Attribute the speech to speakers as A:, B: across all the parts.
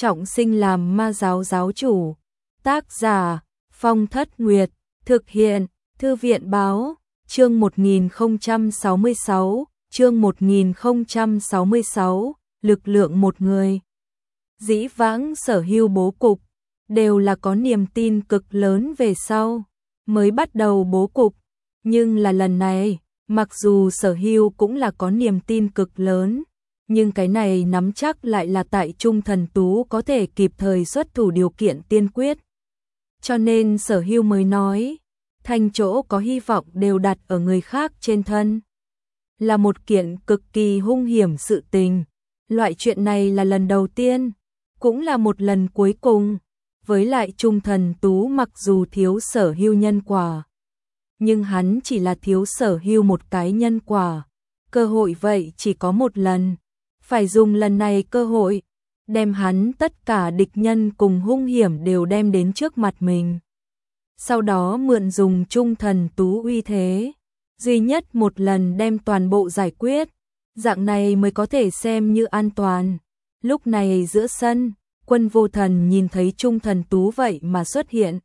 A: trọng sinh làm ma giáo giáo chủ. Tác giả Phong Thất Nguyệt, thực hiện Thư viện Báo, chương 1066, chương 1066, lực lượng một người. Dĩ vãng Sở Hưu bố cục, đều là có niềm tin cực lớn về sau, mới bắt đầu bố cục, nhưng là lần này, mặc dù Sở Hưu cũng là có niềm tin cực lớn, nhưng cái này nắm chắc lại là tại Trung Thần Tú có thể kịp thời xuất thủ điều kiện tiên quyết. Cho nên Sở Hưu mới nói, thành chỗ có hy vọng đều đặt ở người khác trên thân. Là một kiện cực kỳ hung hiểm sự tình, loại chuyện này là lần đầu tiên, cũng là một lần cuối cùng. Với lại Trung Thần Tú mặc dù thiếu Sở Hưu nhân quả, nhưng hắn chỉ là thiếu Sở Hưu một cái nhân quả, cơ hội vậy chỉ có một lần, phải dùng lần này cơ hội, đem hắn tất cả địch nhân cùng hung hiểm đều đem đến trước mặt mình. Sau đó mượn dùng Trung Thần Tú uy thế, duy nhất một lần đem toàn bộ giải quyết, dạng này mới có thể xem như an toàn. Lúc này giữa sân, Quân Vô Thần nhìn thấy Trung Thần Tú vậy mà xuất hiện.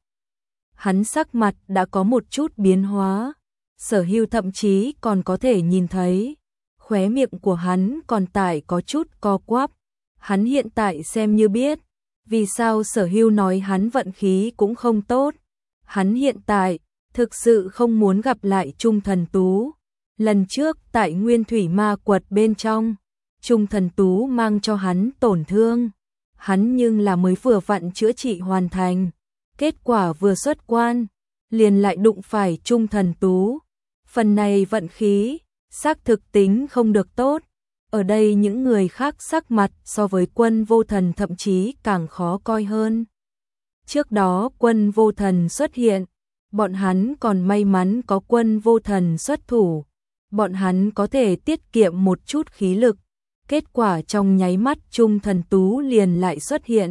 A: Hắn sắc mặt đã có một chút biến hóa, Sở Hưu thậm chí còn có thể nhìn thấy, khóe miệng của hắn còn tại có chút co quắp. Hắn hiện tại xem như biết, vì sao Sở Hưu nói hắn vận khí cũng không tốt. Hắn hiện tại, thực sự không muốn gặp lại Trung Thần Tú. Lần trước tại Nguyên Thủy Ma Quật bên trong, Trung Thần Tú mang cho hắn tổn thương. Hắn nhưng là mới vừa vặn chữa trị hoàn thành. Kết quả vừa xuất quan, liền lại đụng phải Trung Thần Tú. Phần này vận khí, xác thực tính không được tốt. Ở đây những người khác sắc mặt so với Quân Vô Thần thậm chí càng khó coi hơn. Trước đó Quân Vô Thần xuất hiện, bọn hắn còn may mắn có Quân Vô Thần xuất thủ. Bọn hắn có thể tiết kiệm một chút khí lực. Kết quả trong nháy mắt Trung Thần Tú liền lại xuất hiện.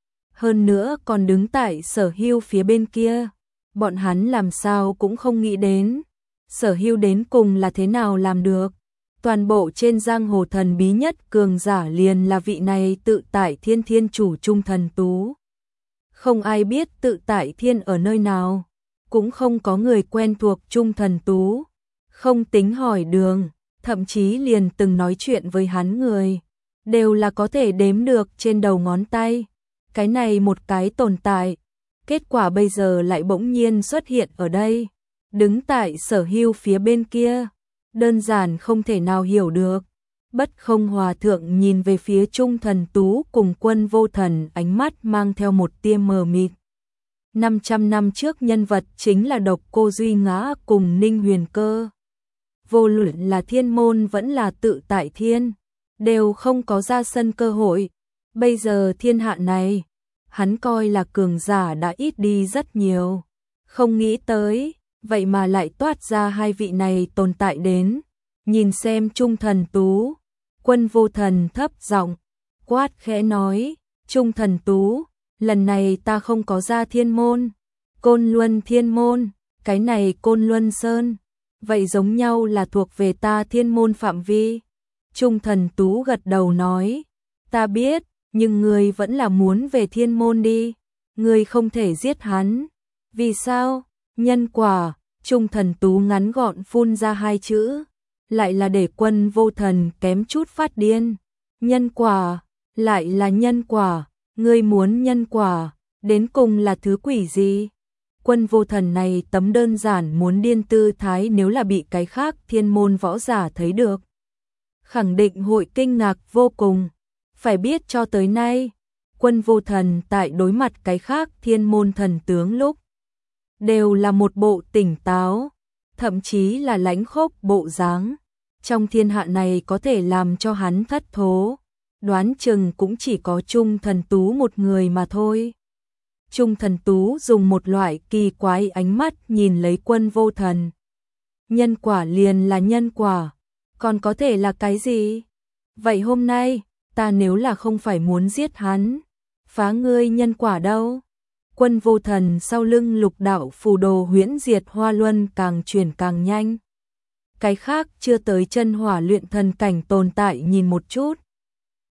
A: Hơn nữa còn đứng tại Sở Hưu phía bên kia. Bọn hắn làm sao cũng không nghĩ đến. Sở Hưu đến cùng là thế nào làm được. Toàn bộ trên giang hồ thần bí nhất cường giả liền là vị này tự tại thiên thiên chủ Trung Thần Tú. Không ai biết tự tại thiên ở nơi nào. Cũng không có người quen thuộc Trung Thần Tú. Không tính hỏi đường, thậm chí liền từng nói chuyện với hắn người. Đều là có thể đếm được trên đầu ngón tay. Cái này một cái tồn tại. Kết quả bây giờ lại bỗng nhiên xuất hiện ở đây. Đứng tại Sở Hưu phía bên kia. Đơn giản không thể nào hiểu được. Bất Không Hòa Thượng nhìn về phía Trung Thần Tú cùng Quân Vô Thần, ánh mắt mang theo một tia mờ mịt. 500 năm trước nhân vật chính là Độc Cô Duy Ngã cùng Ninh Huyền Cơ. Vô luận là thiên môn vẫn là tự tại thiên, đều không có ra sân cơ hội. Bây giờ thiên hạ này, hắn coi là cường giả đã ít đi rất nhiều. Không nghĩ tới, vậy mà lại toát ra hai vị này tồn tại đến. Nhìn xem Trung Thần Tú, Quân Vô Thần thấp giọng quát khẽ nói, Trung Thần Tú, lần này ta không có ra thiên môn, Côn Luân thiên môn, cái này Côn Luân Sơn, vậy giống nhau là thuộc về ta thiên môn phạm vi. Trung Thần Tú gật đầu nói, ta biết, nhưng ngươi vẫn là muốn về thiên môn đi, ngươi không thể giết hắn. Vì sao? Nhân quả. Trung Thần Tú ngắn gọn phun ra hai chữ, lại là để Quân Vô Thần kém chút phát điên. Nhân quả, lại là nhân quả, ngươi muốn nhân quả, đến cùng là thứ quỷ gì? Quân Vô Thần này tấm đơn giản muốn điên tư thái nếu là bị cái khác thiên môn võ giả thấy được, khẳng định hội kinh ngạc vô cùng. Phải biết cho tới nay, Quân Vô Thần tại đối mặt cái khác thiên môn thần tướng lúc, đều là một bộ tỉnh táo, thậm chí là lãnh khốc bộ dáng. Trong thiên hạ này có thể làm cho hắn thất thố, đoán chừng cũng chỉ có Trung Thần Tú một người mà thôi. Trung Thần Tú dùng một loại kỳ quái ánh mắt nhìn lấy Quân Vô Thần. Nhân quả liền là nhân quả, còn có thể là cái gì? Vậy hôm nay, ta nếu là không phải muốn giết hắn, phá ngươi nhân quả đâu? Quân Vô Thần sau lưng lục đạo phù đồ huyễn diệt hoa luân càng chuyển càng nhanh. Cái khác chưa tới chân hỏa luyện thần cảnh tồn tại nhìn một chút.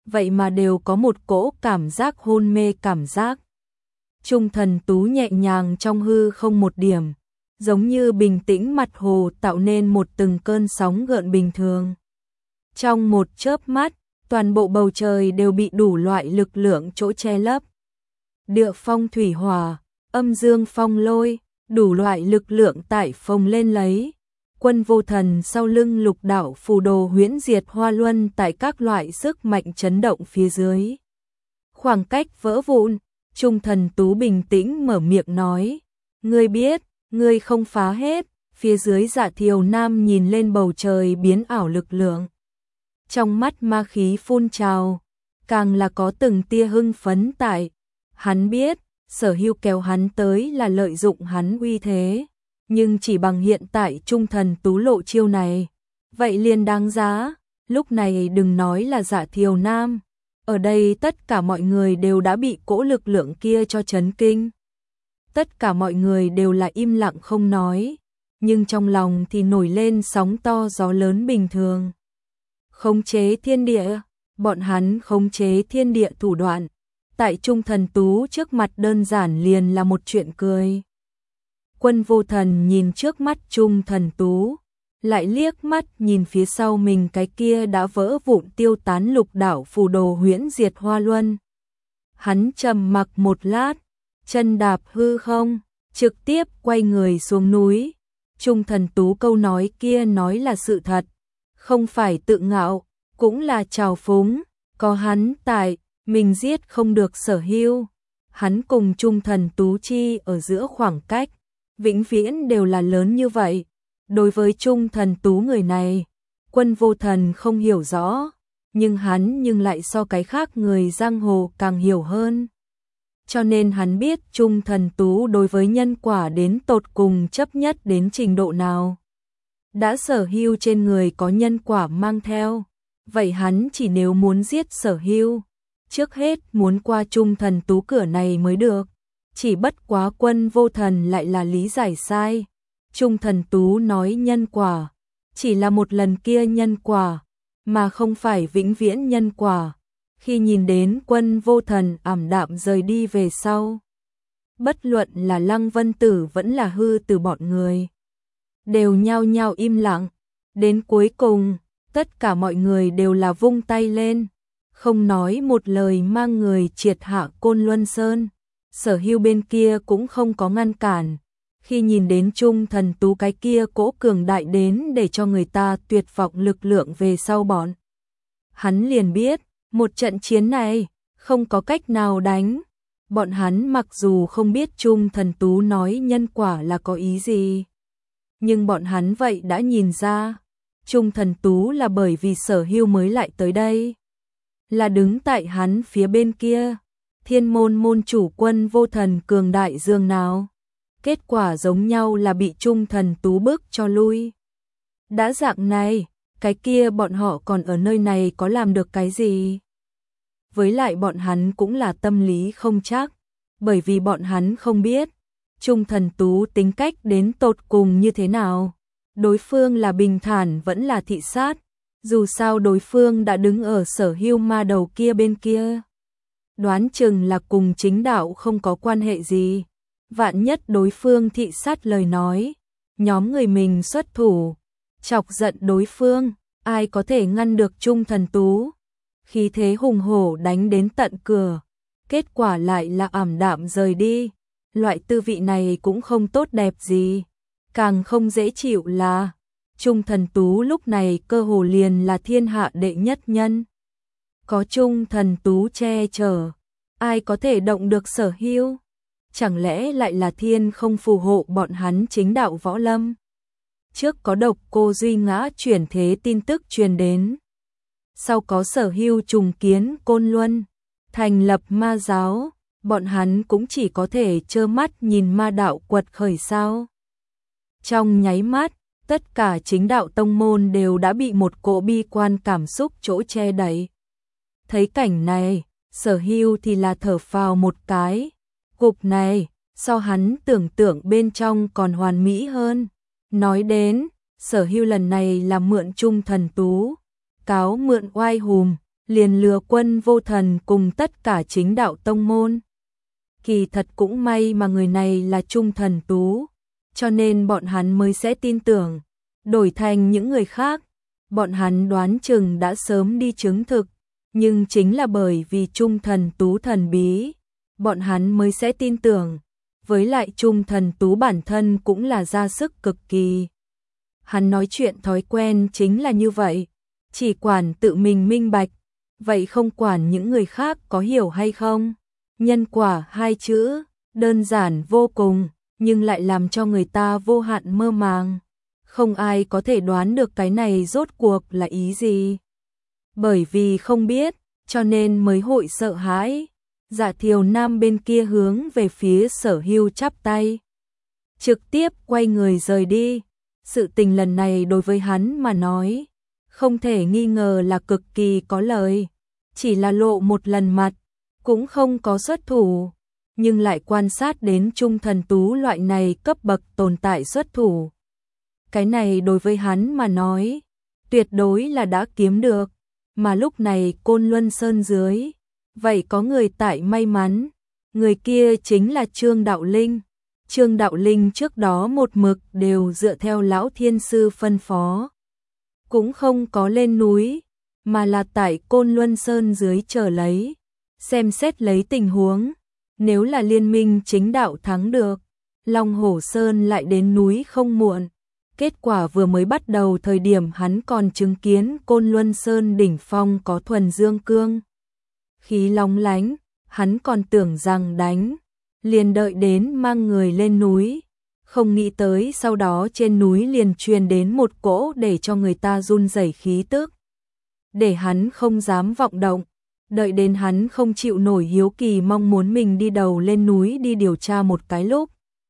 A: vậy mà đều có một cỗ cảm giác hôn mê cảm giác. Trung Thần Tú nhẹ nhàng trong hư không một điểm, giống như bình tĩnh mặt hồ tạo nên một từng cơn sóng gợn bình thường. Trong một chớp mắt, toàn bộ bầu trời đều bị đủ loại lực lượng chỗ che lấp. Địa phong thủy hỏa, âm dương phong lôi, đủ loại lực lượng tại phồng lên lấy. Quân Vô Thần sau lưng Lục Đạo phù đồ huyễn diệt hoa luân tại các loại sức mạnh chấn động phía dưới. Khoảng cách vỡ vụn, Trung Thần Tú bình tĩnh mở miệng nói, ngươi biết, ngươi không phá hết. Phía dưới Dạ Thiều Nam nhìn lên bầu trời biến ảo lực lượng. Trong mắt ma khí phun trào, càng là có từng tia hưng phấn tại. Hắn biết, Sở Hưu kéo hắn tới là lợi dụng hắn uy thế, nhưng chỉ bằng hiện tại Trung Thần Tú lộ chiêu này, vậy liền đáng giá. Lúc này đừng nói là Dạ Thiều Nam, ở đây tất cả mọi người đều đã bị cỗ lực lượng kia cho chấn kinh. Tất cả mọi người đều là im lặng không nói, nhưng trong lòng thì nổi lên sóng to gió lớn bình thường. Khống chế thiên địa, bọn hắn khống chế thiên địa thủ đoạn, tại Trung Thần Tú trước mặt đơn giản liền là một chuyện cười. Quân Vô Thần nhìn trước mắt Trung Thần Tú, lại liếc mắt nhìn phía sau mình cái kia đã vỡ vụn tiêu tán Lục Đạo phù đồ huyễn diệt hoa luân. Hắn trầm mặc một lát, chân đạp hư không, trực tiếp quay người xuống núi. Trung Thần Tú câu nói kia nói là sự thật, không phải tự ngạo, cũng là trào phúng, có hắn tại, mình giết không được Sở Hưu. Hắn cùng Trung Thần Tú chi ở giữa khoảng cách, vĩnh viễn đều là lớn như vậy. Đối với Trung Thần Tú người này, Quân Vô Thần không hiểu rõ, nhưng hắn lại so cái khác người giang hồ càng hiểu hơn. Cho nên hắn biết Trung Thần Tú đối với nhân quả đến tột cùng chấp nhất đến trình độ nào. Đã Sở Hưu trên người có nhân quả mang theo, vậy hắn chỉ nếu muốn giết Sở Hưu, trước hết muốn qua Trung Thần Tú cửa này mới được. Chỉ bất quá Quân Vô Thần lại là lý giải sai. Trung Thần Tú nói nhân quả, chỉ là một lần kia nhân quả, mà không phải vĩnh viễn nhân quả. Khi nhìn đến Quân Vô Thần ảm đạm rời đi về sau, bất luận là Lăng Vân Tử vẫn là Hư Tử bọn người, đều nhao nhao im lặng. Đến cuối cùng, tất cả mọi người đều là vung tay lên, không nói một lời mang người triệt hạ Côn Luân Sơn. Sở Hưu bên kia cũng không có ngăn cản. Khi nhìn đến Trung Thần Tú cái kia cỗ cường đại đến để cho người ta tuyệt vọng lực lượng về sau bọn hắn liền biết, một trận chiến này không có cách nào đánh. Bọn hắn mặc dù không biết Trung Thần Tú nói nhân quả là có ý gì, nhưng bọn hắn vậy đã nhìn ra, Trung Thần Tú là bởi vì Sở Hưu mới lại tới đây, là đứng tại hắn phía bên kia. Thiên môn môn chủ Quân Vô Thần cường đại dường nào, kết quả giống nhau là bị Trung Thần Tú bức cho lui. Đã dạng này, cái kia bọn họ còn ở nơi này có làm được cái gì? Với lại bọn hắn cũng là tâm lý không chắc, bởi vì bọn hắn không biết Trung Thần Tú tính cách đến tột cùng như thế nào. Đối phương là bình thản vẫn là thị sát, dù sao đối phương đã đứng ở Sở Hưu ma đầu kia bên kia. Đoán chừng là cùng chính đạo không có quan hệ gì. Vạn nhất đối phương thị sát lời nói, nhóm người mình xuất thủ, chọc giận đối phương, ai có thể ngăn được Trung Thần Tú. Khí thế hùng hổ đánh đến tận cửa, kết quả lại là ảm đạm rời đi. Loại tư vị này cũng không tốt đẹp gì. Càng không dễ chịu là Trung Thần Tú lúc này cơ hồ liền là thiên hạ đệ nhất nhân. Có Trung Thần Tú che chở, ai có thể động được Sở Hưu? Chẳng lẽ lại là thiên không phù hộ bọn hắn chính đạo võ lâm? Trước có Độc Cô Duy ngã chuyển thế tin tức truyền đến, sau có Sở Hưu trùng kiến Côn Luân, thành lập ma giáo, bọn hắn cũng chỉ có thể trơ mắt nhìn ma đạo quật khởi sao? Trong nháy mắt, tất cả chính đạo tông môn đều đã bị một cỗ bi quan cảm xúc chỗ che đậy. Thấy cảnh này, Sở Hưu thì là thở phào một cái. Cục này, so hắn tưởng tượng bên trong còn hoàn mỹ hơn. Nói đến, Sở Hưu lần này là mượn Trung Thần Tú, cáo mượn oai hùm, liền lừa Quân Vô Thần cùng tất cả chính đạo tông môn. Kỳ thật cũng may mà người này là Trung Thần Tú, cho nên bọn hắn mới sẽ tin tưởng. Đổi thành những người khác, bọn hắn đoán chừng đã sớm đi chứng thực, nhưng chính là bởi vì Trung Thần Tú thần bí, bọn hắn mới sẽ tin tưởng. Với lại Trung Thần Tú bản thân cũng là ra sức cực kỳ. Hắn nói chuyện thói quen chính là như vậy, chỉ quản tự mình minh bạch, vậy không quản những người khác có hiểu hay không. Nhân quả hai chữ, đơn giản vô cùng, nhưng lại làm cho người ta vô hạn mơ màng. Không ai có thể đoán được cái này rốt cuộc là ý gì. Bởi vì không biết, cho nên mới hội sợ hãi. Dạ Thiều Nam bên kia hướng về phía Sở Hưu chắp tay, trực tiếp quay người rời đi. Sự tình lần này đối với hắn mà nói, không thể nghi ngờ là cực kỳ có lợi. Chỉ là lộ một lần mặt, cũng không có xuất thủ, nhưng lại quan sát đến Trung Thần Tú loại này cấp bậc tồn tại xuất thủ. Cái này đối với hắn mà nói, tuyệt đối là đã kiếm được, mà lúc này Côn Luân Sơn dưới, vậy có người tại may mắn, người kia chính là Trương Đạo Linh. Trương Đạo Linh trước đó một mực đều dựa theo lão thiên sư phân phó, cũng không có lên núi, mà là tại Côn Luân Sơn dưới chờ lấy, xem xét lấy tình huống, nếu là liên minh chính đạo thắng được, Long Hổ Sơn lại đến núi không muộn. Kết quả vừa mới bắt đầu thời điểm hắn còn chứng kiến Côn Luân Sơn đỉnh phong có thuần dương cương khí long lánh, hắn còn tưởng rằng đánh, liền đợi đến mang người lên núi, không nghĩ tới sau đó trên núi liền truyền đến một cỗ để cho người ta run rẩy khí tức, để hắn không dám vọng động. Đợi đến hắn không chịu nổi hiếu kỳ mong muốn mình đi đầu lên núi đi điều tra một cái lúc,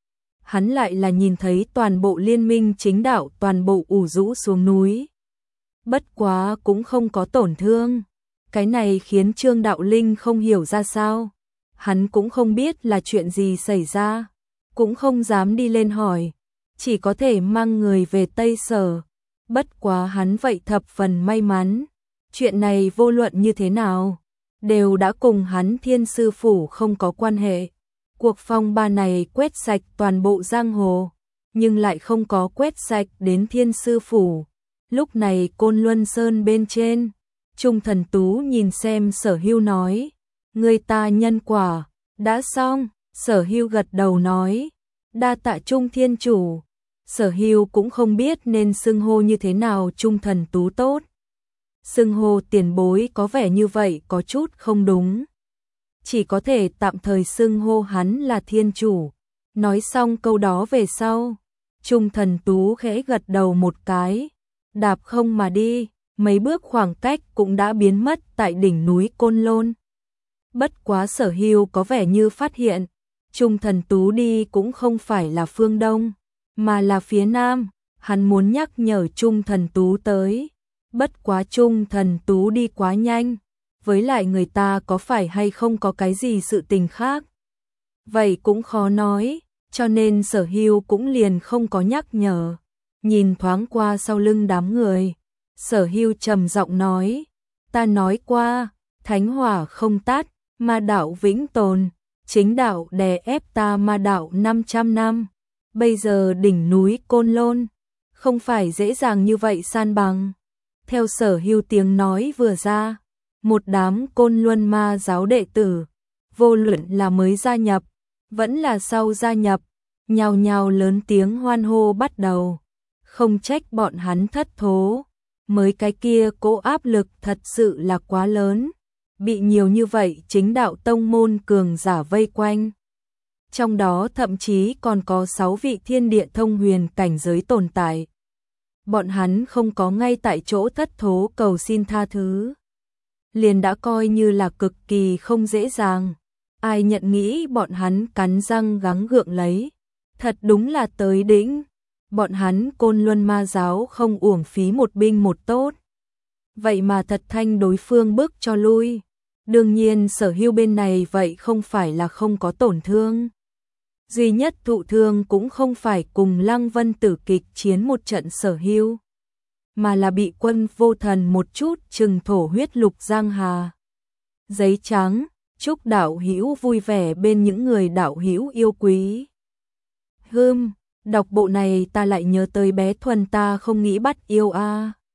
A: hắn lại là nhìn thấy toàn bộ liên minh chính đạo toàn bộ ủ rũ xuống núi. Bất quá cũng không có tổn thương. Cái này khiến Trương Đạo Linh không hiểu ra sao. Hắn cũng không biết là chuyện gì xảy ra, cũng không dám đi lên hỏi, chỉ có thể mang người về Tây Sở. Bất quá hắn vậy thập phần may mắn, chuyện này vô luận như thế nào, đều đã cùng hắn Thiên Sư Phủ không có quan hệ. Cuộc phong ba này quét sạch toàn bộ giang hồ, nhưng lại không có quét sạch đến Thiên Sư Phủ. Lúc này Côn Luân Sơn bên trên, Trung Thần Tú nhìn xem Sở Hưu nói, người ta nhân quả, đã xong. Sở Hưu gật đầu nói, đa tạ Trung Thiên Chủ. Sở Hưu cũng không biết nên xưng hô như thế nào Trung Thần Tú tốt. Xưng hô tiền bối có vẻ như vậy có chút không đúng. Chỉ có thể tạm thời xưng hô hắn là Thiên Chủ. Nói xong câu đó về sau, Trung Thần Tú khẽ gật đầu một cái, đạp không mà đi, mấy bước khoảng cách cũng đã biến mất tại đỉnh núi Côn Lôn. Bất quá Sở Hưu có vẻ như phát hiện, Trung Thần Tú đi cũng không phải là phương Đông, mà là phía Nam. Hắn muốn nhắc nhở Trung Thần Tú tới. Bất quá Trung Thần Tú đi quá nhanh, với lại người ta có phải hay không có cái gì sự tình khác, vậy cũng khó nói, cho nên Sở Hưu cũng liền không có nhắc nhở. Nhìn thoáng qua sau lưng đám người, Sở Hưu trầm giọng nói, ta nói qua, thánh hỏa không tắt, ma đạo vĩnh tồn, chính đạo đè ép ta ma đạo 500 năm, bây giờ đỉnh núi Côn Lôn, không phải dễ dàng như vậy san bằng. Theo Sở Hưu tiếng nói vừa ra, một đám Côn Luân ma giáo đệ tử, vô luận là mới gia nhập, vẫn là sau gia nhập, nhào nhào lớn tiếng hoan hô bắt đầu. Không trách bọn hắn thất thố, mới cái kia cỗ áp lực thật sự là quá lớn, bị nhiều như vậy chính đạo tông môn cường giả vây quanh. Trong đó thậm chí còn có 6 vị thiên địa thông huyền cảnh giới tồn tại. Bọn hắn không có ngay tại chỗ thất thố cầu xin tha thứ, liền đã coi như là cực kỳ không dễ dàng. Ai nhận nghĩ bọn hắn cắn răng gắng gượng lấy, thật đúng là tới đỉnh. Bọn hắn Côn Luân ma giáo không uổng phí một binh một tốt, vậy mà thật thanh đối phương bức cho lui. Đương nhiên Sở Hưu bên này vậy không phải là không có tổn thương, duy nhất thụ thương cũng không phải cùng Lăng Vân Tử kịch chiến một trận Sở Hưu, mà là bị Quân Vô Thần một chút trừng thổ huyết Lục Giang Hà. Giấy trắng, chúc đạo hữu vui vẻ bên những người đạo hữu yêu quý. Đọc bộ này ta lại nhớ tới bé Thuần ta không nghĩ bắt yêu a.